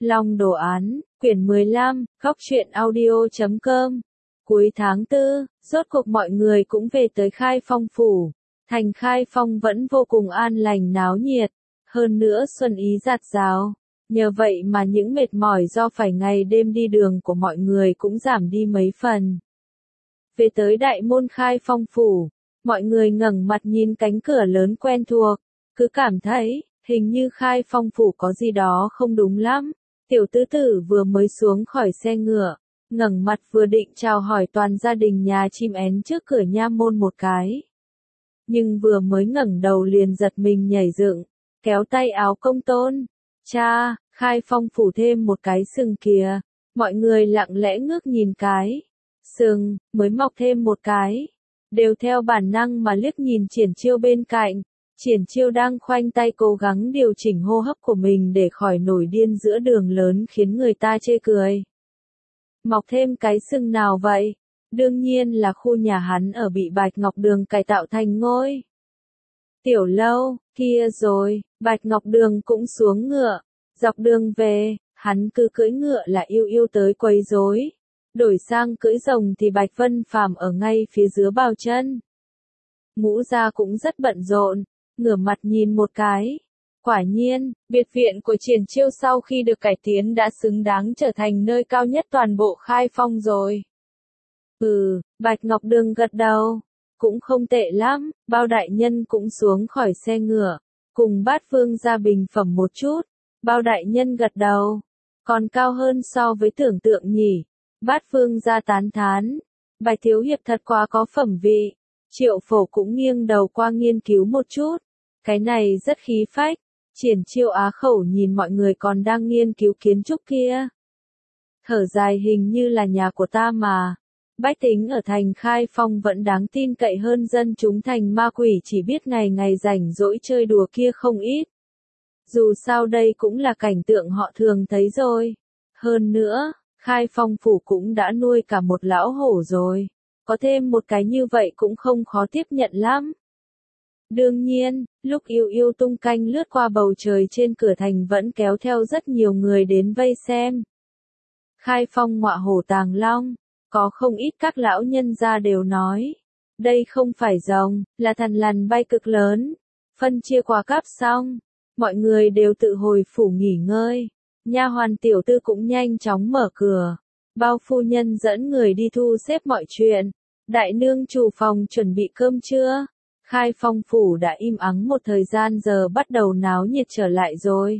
Long đồ án, quyển 15, góc truyện audio.com. Cuối tháng 4, rốt cuộc mọi người cũng về tới Khai Phong phủ. Thành Khai Phong vẫn vô cùng an lành náo nhiệt, hơn nữa xuân ý rạt rào. Nhờ vậy mà những mệt mỏi do phải ngày đêm đi đường của mọi người cũng giảm đi mấy phần. Về tới đại môn Khai Phong phủ, mọi người ngẩng mặt nhìn cánh cửa lớn quen thuộc, cứ cảm thấy, hình như Khai Phong phủ có gì đó không đúng lắm. Tiểu tứ tử vừa mới xuống khỏi xe ngựa, ngẩng mặt vừa định chào hỏi toàn gia đình nhà chim én trước cửa nha môn một cái. Nhưng vừa mới ngẩng đầu liền giật mình nhảy dựng, kéo tay áo Công Tôn. Cha, Khai Phong phủ thêm một cái sừng kìa. Mọi người lặng lẽ ngước nhìn cái sừng, mới mọc thêm một cái. Đều theo bản năng mà liếc nhìn Triển Chiêu bên cạnh. Triển Chiêu đang khoanh tay cố gắng điều chỉnh hô hấp của mình để khỏi nổi điên giữa đường lớn khiến người ta chê cười. Mọc thêm cái sừng nào vậy? Đương nhiên là khu nhà hắn ở bị Bạch Ngọc Đường cải tạo thành ngôi Tiểu Lâu, kia rồi, Bạch Ngọc Đường cũng xuống ngựa. Dọc đường về, hắn cứ cưỡi ngựa là yêu yêu tới quấy rối. Đổi sang cưỡi rồng thì Bạch Vân Phàm ở ngay phía dưới bao chân. Ngũ gia cũng rất bận rộn, ngửa mặt nhìn một cái. Quả nhiên, biệt viện của Triển Chiêu sau khi được cải tiến đã xứng đáng trở thành nơi cao nhất toàn bộ Khai Phong rồi. Bạch Ngọc Đường gật đầu. Cũng không tệ lắm, Bao đại nhân cũng xuống khỏi xe ngựa, cùng Bát Vương gia bình phẩm một chút. Bao đại nhân gật đầu. Còn cao hơn so với tưởng tượng nhỉ. Bát Vương gia tán thán. Bạch thiếu hiệp thật quá có phẩm vị. Triệu Phổ cũng nghiêng đầu qua nghiên cứu một chút. Cái này rất khí phách. Triển Chiêu á khẩu nhìn mọi người còn đang nghiên cứu kiến trúc kia. Thở dài, hình như là nhà của ta mà. Bách tính ở thành Khai Phong vẫn đáng tin cậy hơn dân chúng thành ma quỷ chỉ biết ngày ngày rảnh rỗi chơi đùa kia không ít. Dù sao đây cũng là cảnh tượng họ thường thấy rồi. Hơn nữa, Khai Phong phủ cũng đã nuôi cả một lão hổ rồi. Có thêm một cái như vậy cũng không khó tiếp nhận lắm. Đương nhiên, lúc yêu yêu tung canh lướt qua bầu trời trên cửa thành vẫn kéo theo rất nhiều người đến vây xem. Khai Phong ngọa hổ tàng long, có không ít các lão nhân gia đều nói. Đây không phải rồng, là thằn lằn bay cực lớn. Phân chia qua cáp xong, mọi người đều tự hồi phủ nghỉ ngơi. Nha hoàn tiểu tư cũng nhanh chóng mở cửa. Bao phu nhân dẫn người đi thu xếp mọi chuyện. Đại nương chủ phòng chuẩn bị cơm trưa. Khai Phong phủ đã im ắng một thời gian, giờ bắt đầu náo nhiệt trở lại rồi.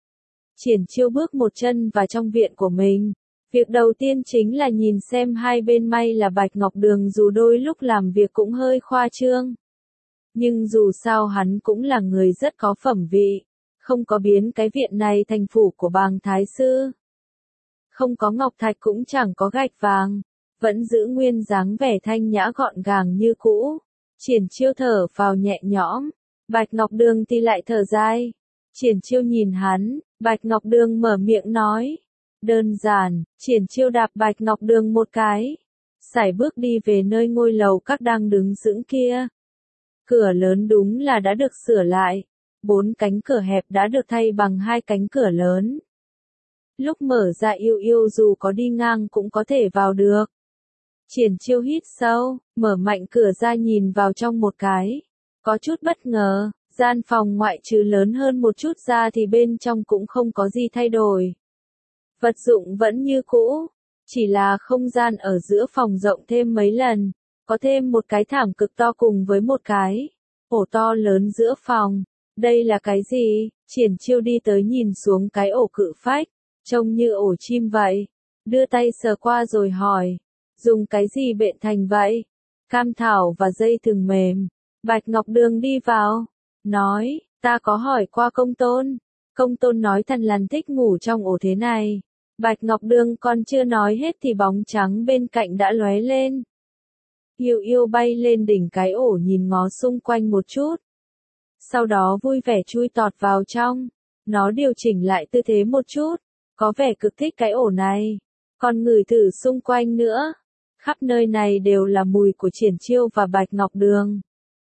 Triển Chiêu bước một chân vào trong viện của mình. Việc đầu tiên chính là nhìn xem hai bên, may là Bạch Ngọc Đường dù đôi lúc làm việc cũng hơi khoa trương. Nhưng dù sao hắn cũng là người rất có phẩm vị, không có biến cái viện này thành phủ của bàng thái sư. Không có ngọc thạch cũng chẳng có gạch vàng, vẫn giữ nguyên dáng vẻ thanh nhã gọn gàng như cũ. Triển Chiêu thở phào nhẹ nhõm, Bạch Ngọc Đường thì lại thở dài. Triển Chiêu nhìn hắn, Bạch Ngọc Đường mở miệng nói. Đơn giản, Triển Chiêu đạp Bạch Ngọc Đường một cái. Sải bước đi về nơi ngôi lầu các đang đứng sững kia. Cửa lớn đúng là đã được sửa lại. 4 cánh cửa hẹp đã được thay bằng 2 cánh cửa lớn. Lúc mở ra yêu yêu dù có đi ngang cũng có thể vào được. Triển Chiêu hít sâu, mở mạnh cửa ra nhìn vào trong một cái. Có chút bất ngờ, gian phòng ngoại trừ lớn hơn một chút ra thì bên trong cũng không có gì thay đổi. Vật dụng vẫn như cũ, chỉ là không gian ở giữa phòng rộng thêm mấy lần, có thêm một cái thảm cực to cùng với một cái ổ to lớn giữa phòng. Đây là cái gì? Triển Chiêu đi tới nhìn xuống cái ổ cự phách, trông như ổ chim vậy. Đưa tay sờ qua rồi hỏi, dùng cái gì bện thành vậy? Cam thảo và dây thừng mềm. Bạch Ngọc Đường đi vào, nói, ta có hỏi qua Công Tôn. Công Tôn nói thằn lằn thích ngủ trong ổ thế này. Bạch Ngọc Đường còn chưa nói hết thì bóng trắng bên cạnh đã lóe lên. Yêu yêu bay lên đỉnh cái ổ nhìn ngó xung quanh một chút. Sau đó vui vẻ chui tọt vào trong. Nó điều chỉnh lại tư thế một chút, có vẻ cực thích cái ổ này. Còn ngửi thử xung quanh nữa. Khắp nơi này đều là mùi của Triển Chiêu và Bạch Ngọc Đường.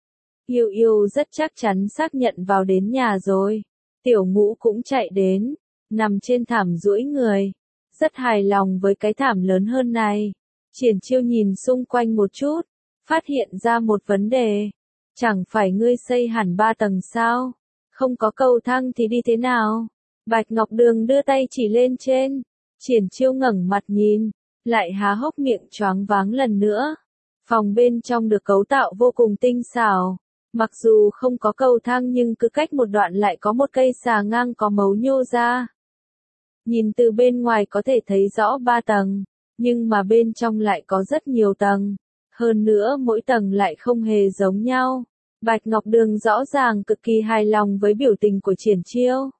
Yêu yêu rất chắc chắn xác nhận vào đến nhà rồi. Tiểu Ngũ cũng chạy đến. nằm trên thảm duỗi người, rất hài lòng với cái thảm lớn hơn này. Triển Chiêu nhìn xung quanh một chút, phát hiện ra một vấn đề. Chẳng phải ngươi xây hẳn 3 tầng sao? Không có cầu thang thì đi thế nào? Bạch Ngọc Đường đưa tay chỉ lên trên. Triển Chiêu ngẩng mặt nhìn, lại há hốc miệng choáng váng lần nữa. Phòng bên trong được cấu tạo vô cùng tinh xảo. Mặc dù không có cầu thang nhưng cứ cách một đoạn lại có một cây xà ngang có mấu nhô ra. Nhìn từ bên ngoài có thể thấy rõ 3 tầng, nhưng mà bên trong lại có rất nhiều tầng. Hơn nữa mỗi tầng lại không hề giống nhau. Bạch Ngọc Đường rõ ràng cực kỳ hài lòng với biểu tình của Triển Chiêu.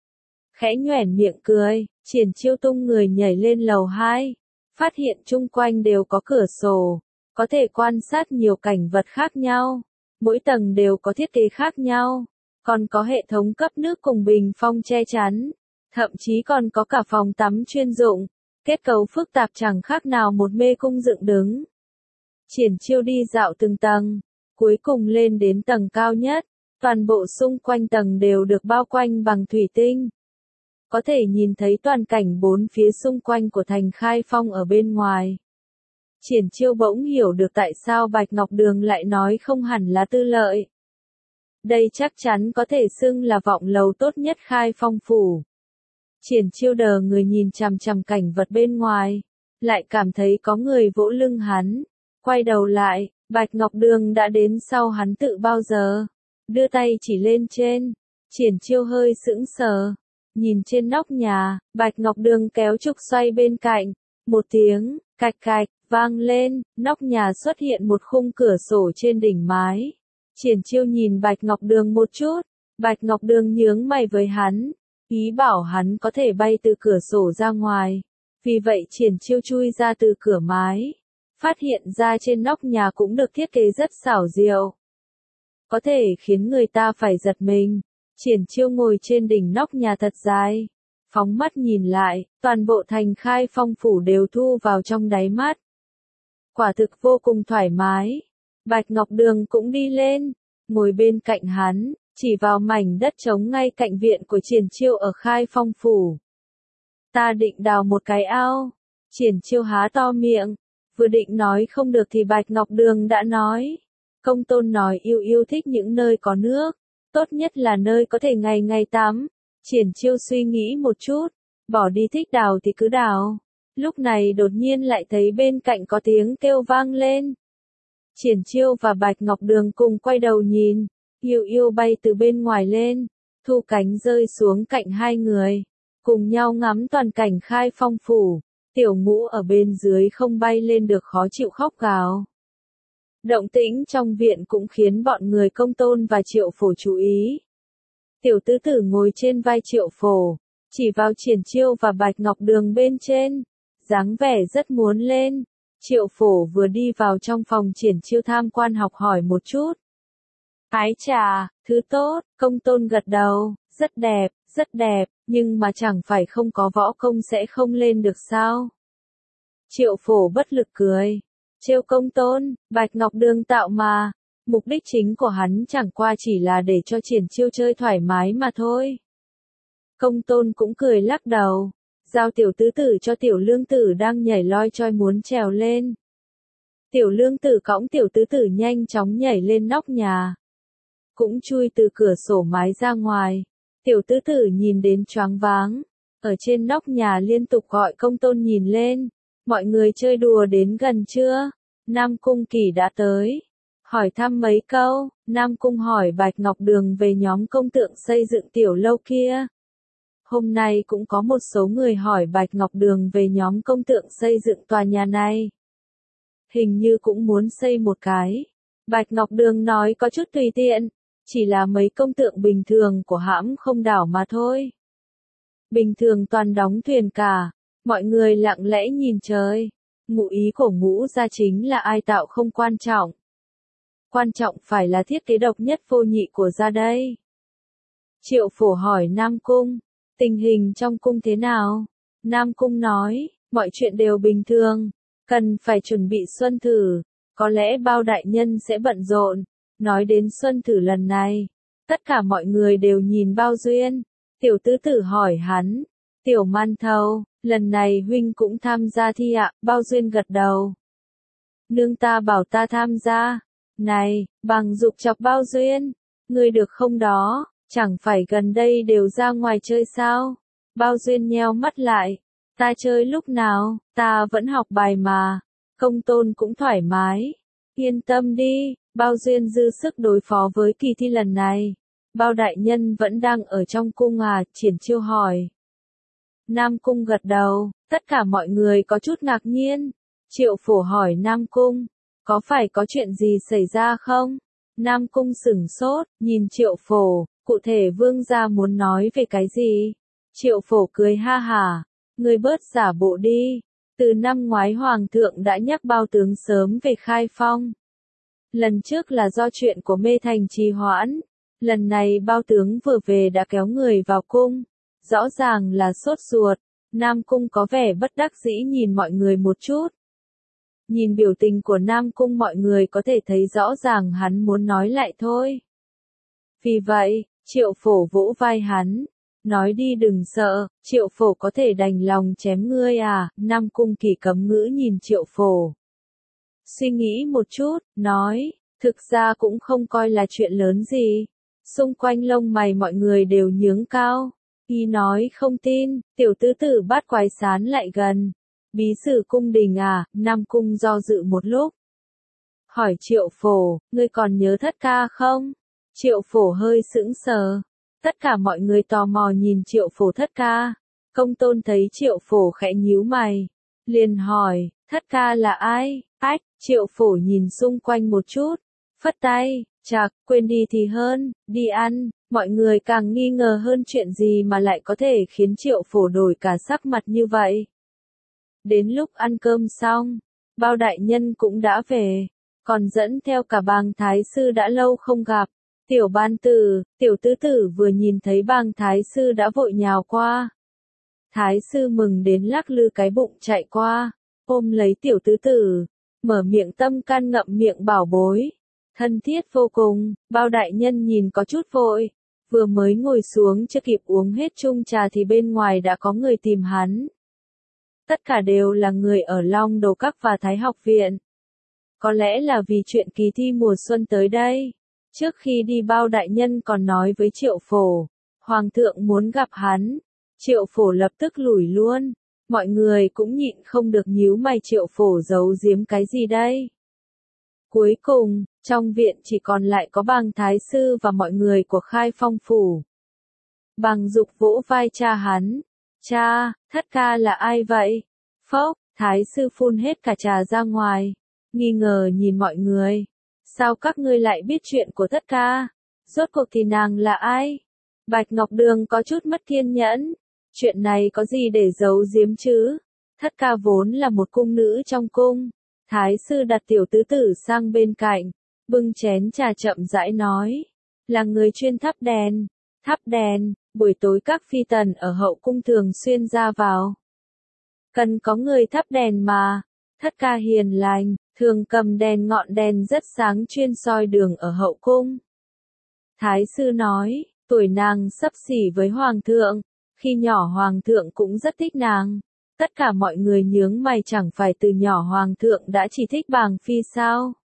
Khẽ nhoẻn miệng cười, Triển Chiêu tung người nhảy lên lầu 2. Phát hiện chung quanh đều có cửa sổ, có thể quan sát nhiều cảnh vật khác nhau. Mỗi tầng đều có thiết kế khác nhau, còn có hệ thống cấp nước cùng bình phong che chắn. Thậm chí còn có cả phòng tắm chuyên dụng, kết cấu phức tạp chẳng khác nào một mê cung dựng đứng. Triển Chiêu đi dạo từng tầng, cuối cùng lên đến tầng cao nhất, toàn bộ xung quanh tầng đều được bao quanh bằng thủy tinh. Có thể nhìn thấy toàn cảnh bốn phía xung quanh của thành Khai Phong ở bên ngoài. Triển Chiêu bỗng hiểu được tại sao Bạch Ngọc Đường lại nói không hẳn là tư lợi. Đây chắc chắn có thể xưng là vọng lầu tốt nhất Khai Phong phủ. Triển Chiêu đờ người nhìn chằm chằm cảnh vật bên ngoài, lại cảm thấy có người vỗ lưng hắn. Quay đầu lại, Bạch Ngọc Đường đã đến sau hắn tự bao giờ. Đưa tay chỉ lên trên, Triển Chiêu hơi sững sờ. Nhìn trên nóc nhà, Bạch Ngọc Đường kéo trục xoay bên cạnh. Một tiếng, cạch cạch, vang lên, nóc nhà xuất hiện một khung cửa sổ trên đỉnh mái. Triển Chiêu nhìn Bạch Ngọc Đường một chút, Bạch Ngọc Đường nhướng mày với hắn, ý bảo hắn có thể bay từ cửa sổ ra ngoài. Vì vậy Triển Chiêu chui ra từ cửa mái, phát hiện ra trên nóc nhà cũng được thiết kế rất xảo diệu. Có thể khiến người ta phải giật mình. Triển Chiêu ngồi trên đỉnh nóc nhà thật dài, phóng mắt nhìn lại, toàn bộ thành Khai Phong phủ đều thu vào trong đáy mắt. Quả thực vô cùng thoải mái. Bạch Ngọc Đường cũng đi lên, ngồi bên cạnh hắn, chỉ vào mảnh đất trống ngay cạnh viện của Triển Chiêu ở Khai Phong phủ. Ta định đào một cái ao. Triển Chiêu há to miệng, vừa định nói không được thì Bạch Ngọc Đường đã nói. Công tôn nói yêu thích những nơi có nước, tốt nhất là nơi có thể ngày ngày tắm. Triển Chiêu suy nghĩ một chút, bỏ đi thích đào thì cứ đào. Lúc này đột nhiên lại thấy bên cạnh có tiếng kêu vang lên. Triển Chiêu và Bạch Ngọc Đường cùng quay đầu nhìn, Yêu bay từ bên ngoài lên, thu cánh rơi xuống cạnh hai người, cùng nhau ngắm toàn cảnh Khai Phong phủ. Tiểu Ngũ ở bên dưới không bay lên được khó chịu khóc gào. Động tĩnh trong viện cũng khiến bọn người Công Tôn và Triệu Phổ chú ý. Tiểu tứ tử ngồi trên vai Triệu Phổ, chỉ vào Triển Chiêu và Bạch Ngọc Đường bên trên, dáng vẻ rất muốn lên. Triệu Phổ vừa đi vào trong phòng Triển Chiêu tham quan học hỏi một chút. Ái chà, thứ tốt, Công Tôn gật đầu, rất đẹp, nhưng mà chẳng phải không có võ công sẽ không lên được sao? Triệu Phổ bất lực cười, trêu Công Tôn, Bạch Ngọc Đường tạo mà, mục đích chính của hắn chẳng qua chỉ là để cho Triển Chiêu chơi thoải mái mà thôi. Công Tôn cũng cười lắc đầu, giao tiểu tứ tử cho tiểu lương tử đang nhảy loi choi muốn trèo lên. Tiểu lương tử cõng tiểu tứ tử nhanh chóng nhảy lên nóc nhà, cũng chui từ cửa sổ mái ra ngoài. Tiểu tứ tử nhìn đến choáng váng, ở trên nóc nhà liên tục gọi Công Tôn nhìn lên. Mọi người chơi đùa đến gần chưa? Nam Cung Kỳ đã tới. Hỏi thăm mấy câu, Nam Cung hỏi Bạch Ngọc Đường về nhóm công tượng xây dựng tiểu lâu kia. Hôm nay cũng có một số người hỏi Bạch Ngọc Đường về nhóm công tượng xây dựng tòa nhà này. Hình như cũng muốn xây một cái. Bạch Ngọc Đường nói có chút tùy tiện, chỉ là mấy công tượng bình thường của hãm không đảo mà thôi. Bình thường toàn đóng thuyền cả, mọi người lặng lẽ nhìn trời. Ngụ ý của Ngũ gia chính là ai tạo không quan trọng. Quan trọng phải là thiết kế độc nhất vô nhị của gia đây. Triệu Phổ hỏi Nam Cung, tình hình trong cung thế nào? Nam Cung nói, mọi chuyện đều bình thường, cần phải chuẩn bị xuân thử, có lẽ bao đại nhân sẽ bận rộn. Nói đến xuân thử lần này, tất cả mọi người đều nhìn Bao Duyên. Tiểu tứ tử hỏi hắn, Tiểu Man Thâu, lần này huynh cũng tham gia thi ạ, Bao Duyên gật đầu. Nương ta bảo ta tham gia. Này, Bằng Dục chọc Bao Duyên, ngươi được không đó, chẳng phải gần đây đều ra ngoài chơi sao? Bao Duyên nheo mắt lại, ta chơi lúc nào, ta vẫn học bài mà, Công Tôn cũng thoải mái. Yên tâm đi, Bao Duyên dư sức đối phó với kỳ thi lần này. Bao đại nhân vẫn đang ở trong cung à, Triển Chiêu hỏi. Nam Cung gật đầu, tất cả mọi người có chút ngạc nhiên. Triệu Phổ hỏi Nam Cung, có phải có chuyện gì xảy ra không? Nam Cung sửng sốt, nhìn Triệu Phổ, cụ thể vương gia muốn nói về cái gì? Triệu Phổ cười ha hả, ngươi bớt giả bộ đi. Từ năm ngoái Hoàng thượng đã nhắc Bao tướng sớm về khai phong. Lần trước là do chuyện của Mê Thành trì hoãn. Lần này Bao tướng vừa về đã kéo người vào cung. Rõ ràng là sốt ruột. Nam Cung có vẻ bất đắc dĩ nhìn mọi người một chút. Nhìn biểu tình của Nam Cung mọi người có thể thấy rõ ràng hắn muốn nói lại thôi. Vì vậy, Triệu Phổ vỗ vai hắn. Nói đi đừng sợ, Triệu Phổ có thể đành lòng chém ngươi à, Nam Cung Kỳ cấm ngữ nhìn Triệu Phổ. Suy nghĩ một chút, nói, thực ra cũng không coi là chuyện lớn gì. Xung quanh lông mày mọi người đều nhướng cao. Y nói không tin, tiểu tứ tử Bát Quái sán lại gần. Bí sử cung đình à, Nam Cung do dự một lúc. Hỏi Triệu Phổ, ngươi còn nhớ Thất Ca không? Triệu Phổ hơi sững sờ. Tất cả mọi người tò mò nhìn Triệu Phổ Thất Ca. Công Tôn thấy Triệu Phổ khẽ nhíu mày. Liền hỏi, Thất Ca là ai? Ách, Triệu Phổ nhìn xung quanh một chút. Phất tay, chạc, quên đi thì hơn, đi ăn. Mọi người càng nghi ngờ hơn chuyện gì mà lại có thể khiến Triệu Phổ đổi cả sắc mặt như vậy. Đến lúc ăn cơm xong, Bao đại nhân cũng đã về, còn dẫn theo cả Bàng Thái sư đã lâu không gặp. Tiểu Ban Tử, tiểu tứ tử vừa nhìn thấy Bàng Thái sư đã vội nhào qua. Thái sư mừng đến lắc lư cái bụng chạy qua, ôm lấy tiểu tứ tử, mở miệng tâm can ngậm miệng bảo bối. Thân thiết vô cùng, Bao đại nhân nhìn có chút vội. Vừa mới ngồi xuống chưa kịp uống hết chung trà thì bên ngoài đã có người tìm hắn. Tất cả đều là người ở Long Đồ Các và Thái học viện. Có lẽ là vì chuyện kỳ thi mùa xuân tới đây. Trước khi đi Bao đại nhân còn nói với Triệu Phổ, Hoàng thượng muốn gặp hắn. Triệu Phổ lập tức lủi luôn. Mọi người cũng nhịn không được nhíu mày Triệu Phổ giấu giếm cái gì đây. Cuối cùng, trong viện chỉ còn lại có Bàng Thái sư và mọi người của Khai Phong phủ. Bàng Dục vỗ vai cha hắn. Cha, Thất Ca là ai vậy? Phốc, Thái sư phun hết cả trà ra ngoài. Nghi ngờ nhìn mọi người. Sao các ngươi lại biết chuyện của Thất Ca? Rốt cuộc thì nàng là ai? Bạch Ngọc Đường có chút mất kiên nhẫn. Chuyện này có gì để giấu giếm chứ? Thất Ca vốn là một cung nữ trong cung. Thái sư đặt tiểu tứ tử sang bên cạnh, bưng chén trà chậm rãi nói. Là người chuyên thắp đèn. Thắp đèn, buổi tối các phi tần ở hậu cung thường xuyên ra vào. Cần có người thắp đèn mà. Thất Ca hiền lành, thường cầm đèn ngọn đèn rất sáng chuyên soi đường ở hậu cung. Thái sư nói, tuổi nàng xấp xỉ với Hoàng thượng. Khi nhỏ Hoàng thượng cũng rất thích nàng. Tất cả mọi người nhướng mày chẳng phải từ nhỏ Hoàng thượng đã chỉ thích Bàng Phi sao?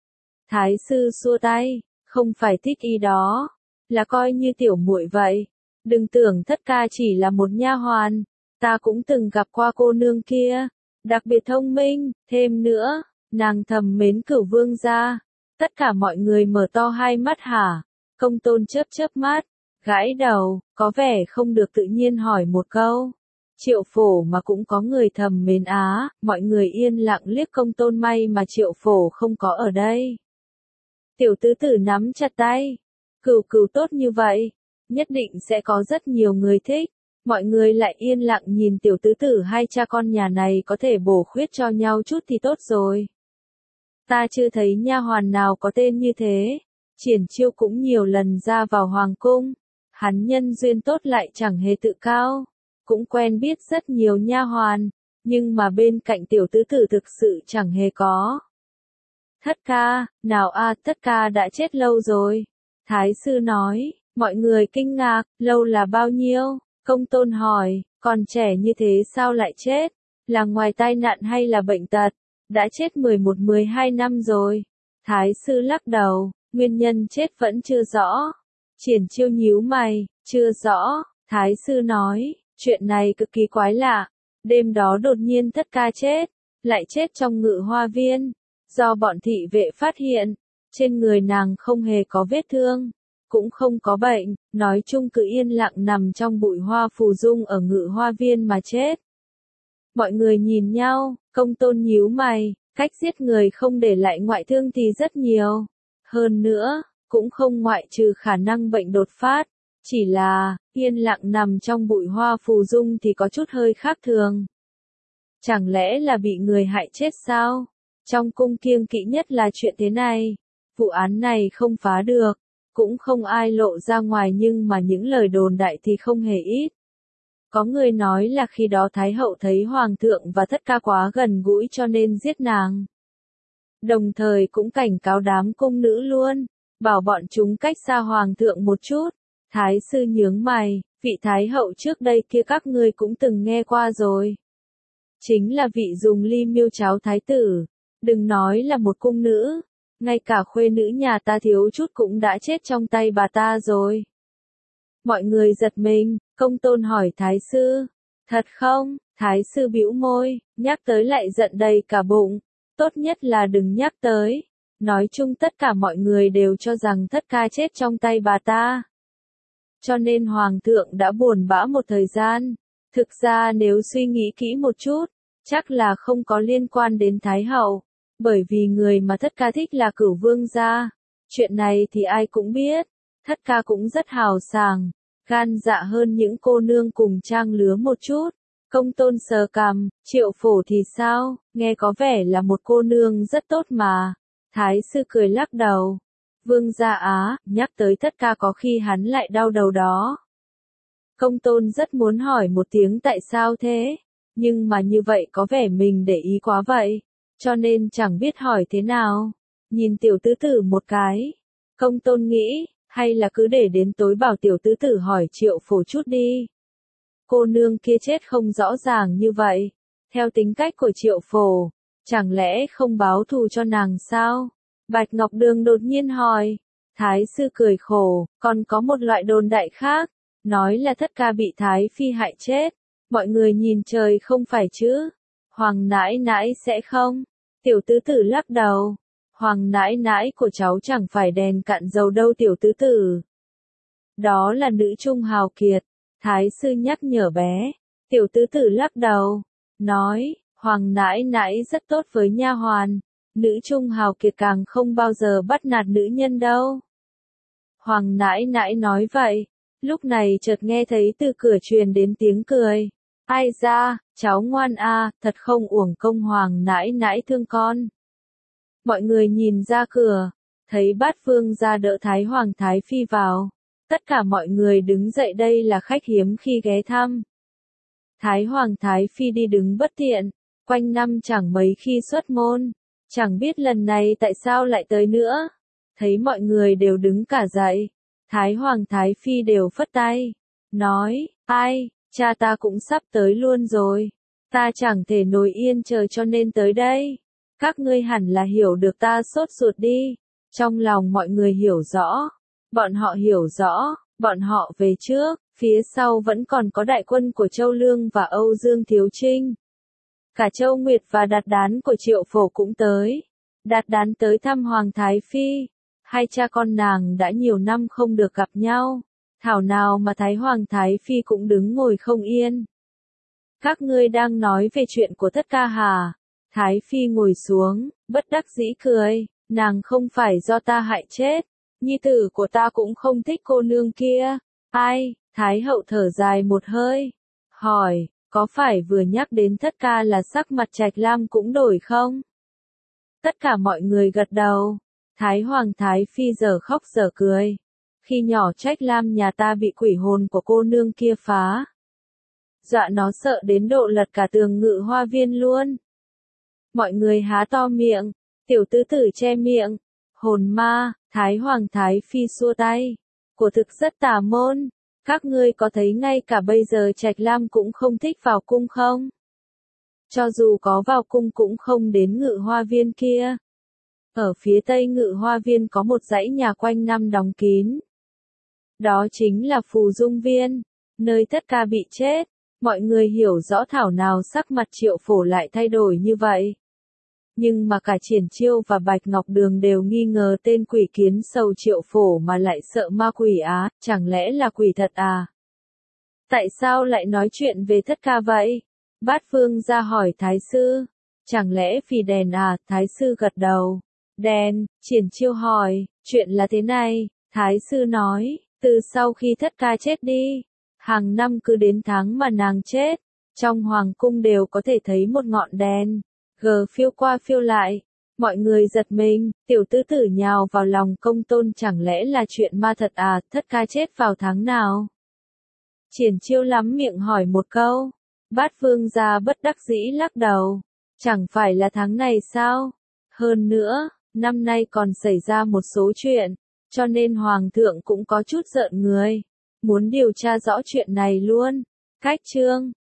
Thái sư xua tay, không phải thích ý đó, là coi như tiểu muội vậy. Đừng tưởng Thất Ca chỉ là một nha hoàn, ta cũng từng gặp qua cô nương kia, đặc biệt thông minh, thêm nữa, nàng thầm mến Cửu vương gia. Tất cả mọi người mở to hai mắt hả? Công Tôn chớp chớp mắt, gãi đầu, có vẻ không được tự nhiên hỏi một câu. Triệu Phổ mà cũng có người thầm mến á, mọi người yên lặng liếc Công Tôn may mà Triệu Phổ không có ở đây. Tiểu tứ tử nắm chặt tay. Cửu cửu tốt như vậy, nhất định sẽ có rất nhiều người thích. Mọi người lại yên lặng nhìn tiểu tứ tử hai cha con nhà này có thể bổ khuyết cho nhau chút thì tốt rồi. Ta chưa thấy nha hoàn nào có tên như thế. Triển Chiêu cũng nhiều lần ra vào hoàng cung. Hắn nhân duyên tốt lại chẳng hề tự cao. Cũng quen biết rất nhiều nha hoàn, nhưng mà bên cạnh tiểu tứ tử thực sự chẳng hề có. Thất Ca, nào a, Thất Ca đã chết lâu rồi. Thái sư nói, mọi người kinh ngạc, lâu là bao nhiêu? Công tôn hỏi, còn trẻ như thế sao lại chết? Là ngoài tai nạn hay là bệnh tật? Đã chết 11-12 năm rồi. Thái sư lắc đầu, nguyên nhân chết vẫn chưa rõ. Triển Chiêu nhíu mày, chưa rõ. Thái sư nói, chuyện này cực kỳ quái lạ. Đêm đó đột nhiên thất ca chết, lại chết trong ngự hoa viên. Do bọn thị vệ phát hiện, trên người nàng không hề có vết thương, cũng không có bệnh, nói chung cứ yên lặng nằm trong bụi hoa phù dung ở ngự hoa viên mà chết. Mọi người nhìn nhau, công tôn nhíu mày, cách giết người không để lại ngoại thương thì rất nhiều. Hơn nữa, cũng không ngoại trừ khả năng bệnh đột phát, chỉ là, yên lặng nằm trong bụi hoa phù dung thì có chút hơi khác thường. Chẳng lẽ là bị người hại chết sao? Trong cung kiêng kỵ nhất là chuyện thế này. Vụ án này không phá được, cũng không ai lộ ra ngoài nhưng mà những lời đồn đại thì không hề ít. Có người nói là khi đó Thái hậu thấy Hoàng thượng và thất ca quá gần gũi cho nên giết nàng. Đồng thời cũng cảnh cáo đám cung nữ luôn, bảo bọn chúng cách xa Hoàng thượng một chút. Thái sư nhướng mày, vị Thái hậu trước đây kia các ngươi cũng từng nghe qua rồi. Chính là vị dùng ly miêu cháo thái tử, đừng nói là một cung nữ, ngay cả khuê nữ nhà ta thiếu chút cũng đã chết trong tay bà ta rồi. Mọi người giật mình, công tôn hỏi Thái sư, thật không? Thái sư bĩu môi, nhắc tới lại giận đầy cả bụng, tốt nhất là đừng nhắc tới. Nói chung tất cả mọi người đều cho rằng thất ca chết trong tay bà ta. Cho nên Hoàng thượng đã buồn bã một thời gian. Thực ra nếu suy nghĩ kỹ một chút, chắc là không có liên quan đến Thái hậu, bởi vì người mà thất ca thích là Cửu vương gia. Chuyện này thì ai cũng biết, thất ca cũng rất hào sảng, gan dạ hơn những cô nương cùng trang lứa một chút. Công tôn sờ cằm, Triệu Phổ thì sao, nghe có vẻ là một cô nương rất tốt mà. Thái sư cười lắc đầu. Vương gia á, nhắc tới thất ca có khi hắn lại đau đầu đó. Công tôn rất muốn hỏi một tiếng tại sao thế, nhưng mà như vậy có vẻ mình để ý quá vậy, cho nên chẳng biết hỏi thế nào. Nhìn tiểu tứ tử một cái, công tôn nghĩ, hay là cứ để đến tối bảo tiểu tứ tử hỏi Triệu Phổ chút đi. Cô nương kia chết không rõ ràng như vậy, theo tính cách của Triệu Phổ, chẳng lẽ không báo thù cho nàng sao? Bạch Ngọc Đường đột nhiên hỏi. Thái sư cười khổ, còn có một loại đồn đại khác, nói là thất ca bị Thái phi hại chết. Mọi người nhìn trời không phải chứ? Hoàng nãi nãi sẽ không? Tiểu tứ tử lắc đầu. Hoàng nãi nãi của cháu chẳng phải đèn cạn dầu đâu tiểu tứ tử. Đó là nữ trung hào kiệt. Thái sư nhắc nhở bé. Tiểu tứ tử lắc đầu. Nói, Hoàng nãi nãi rất tốt với nha hoàn. Nữ trung hào kiệt càng không bao giờ bắt nạt nữ nhân đâu. Hoàng nãi nãi nói vậy. Lúc này chợt nghe thấy từ cửa truyền đến tiếng cười. Ai ra, cháu ngoan a, thật không uổng công Hoàng nãi nãi thương con. Mọi người nhìn ra cửa, thấy Bát Vương ra đỡ Thái Hoàng Thái Phi vào. Tất cả mọi người đứng dậy, đây là khách hiếm khi ghé thăm. Thái Hoàng Thái Phi đi đứng bất tiện, quanh năm chẳng mấy khi xuất môn. Chẳng biết lần này tại sao lại tới nữa. Thấy mọi người đều đứng cả dậy, Thái Hoàng Thái Phi đều phất tay. Nói, ai, cha ta cũng sắp tới luôn rồi. Ta chẳng thể ngồi yên chờ cho nên tới đây. Các ngươi hẳn là hiểu được ta sốt ruột đi. Trong lòng mọi người hiểu rõ. Bọn họ hiểu rõ, bọn họ về trước, phía sau vẫn còn có đại quân của Châu Lương và Âu Dương Thiếu Trinh. Cả Châu Nguyệt và Đạt Đán của Triệu Phổ cũng tới. Đạt Đán tới thăm Hoàng Thái Phi. Hai cha con nàng đã nhiều năm không được gặp nhau. Thảo nào mà Thái Hoàng Thái Phi cũng đứng ngồi không yên. Các ngươi đang nói về chuyện của thất ca hả? Thái Phi ngồi xuống, bất đắc dĩ cười. Nàng không phải do ta hại chết. Nhi tử của ta cũng không thích cô nương kia. Ai? Thái hậu thở dài một hơi. Hỏi, có phải vừa nhắc đến thất ca là sắc mặt Trạch Lam cũng đổi không? Tất cả mọi người gật đầu. Thái Hoàng Thái Phi giờ khóc giờ cười. Khi nhỏ Trạch Lam nhà ta bị quỷ hồn của cô nương kia phá. Dọa nó sợ đến độ lật cả tường ngự hoa viên luôn. Mọi người há to miệng. Tiểu tứ tử che miệng. Hồn ma, Thái Hoàng Thái Phi xua tay. Của thực rất tà môn. Các ngươi có thấy ngay cả bây giờ Trạch Lam cũng không thích vào cung không? Cho dù có vào cung cũng không đến Ngự Hoa Viên kia. Ở phía tây Ngự Hoa Viên có một dãy nhà quanh năm đóng kín. Đó chính là Phù Dung Viên, nơi tất cả bị chết. Mọi người hiểu rõ thảo nào sắc mặt Triệu Phổ lại thay đổi như vậy. Nhưng mà cả Triển Chiêu và Bạch Ngọc Đường đều nghi ngờ tên quỷ kiến sầu Triệu Phổ mà lại sợ ma quỷ á, chẳng lẽ là quỷ thật à? Tại sao lại nói chuyện về Thất Ca vậy? Bát Phương ra hỏi Thái Sư. Chẳng lẽ vì đèn à? Thái Sư gật đầu. Đèn, Triển Chiêu hỏi, chuyện là thế này, Thái Sư nói, từ sau khi Thất Ca chết đi, hàng năm cứ đến tháng mà nàng chết, trong hoàng cung đều có thể thấy một ngọn đèn, phiêu qua phiêu lại. Mọi người giật mình, tiểu tứ tử nhào vào lòng Công Tôn, chẳng lẽ là chuyện ma thật à? Thất Ca chết vào tháng nào? Triển Chiêu lắm miệng hỏi một câu. Bát Vương gia bất đắc dĩ lắc đầu. Chẳng phải là tháng này sao? Hơn nữa, năm nay còn xảy ra một số chuyện, cho nên Hoàng thượng cũng có chút giận người. Muốn điều tra rõ chuyện này luôn. Cách chương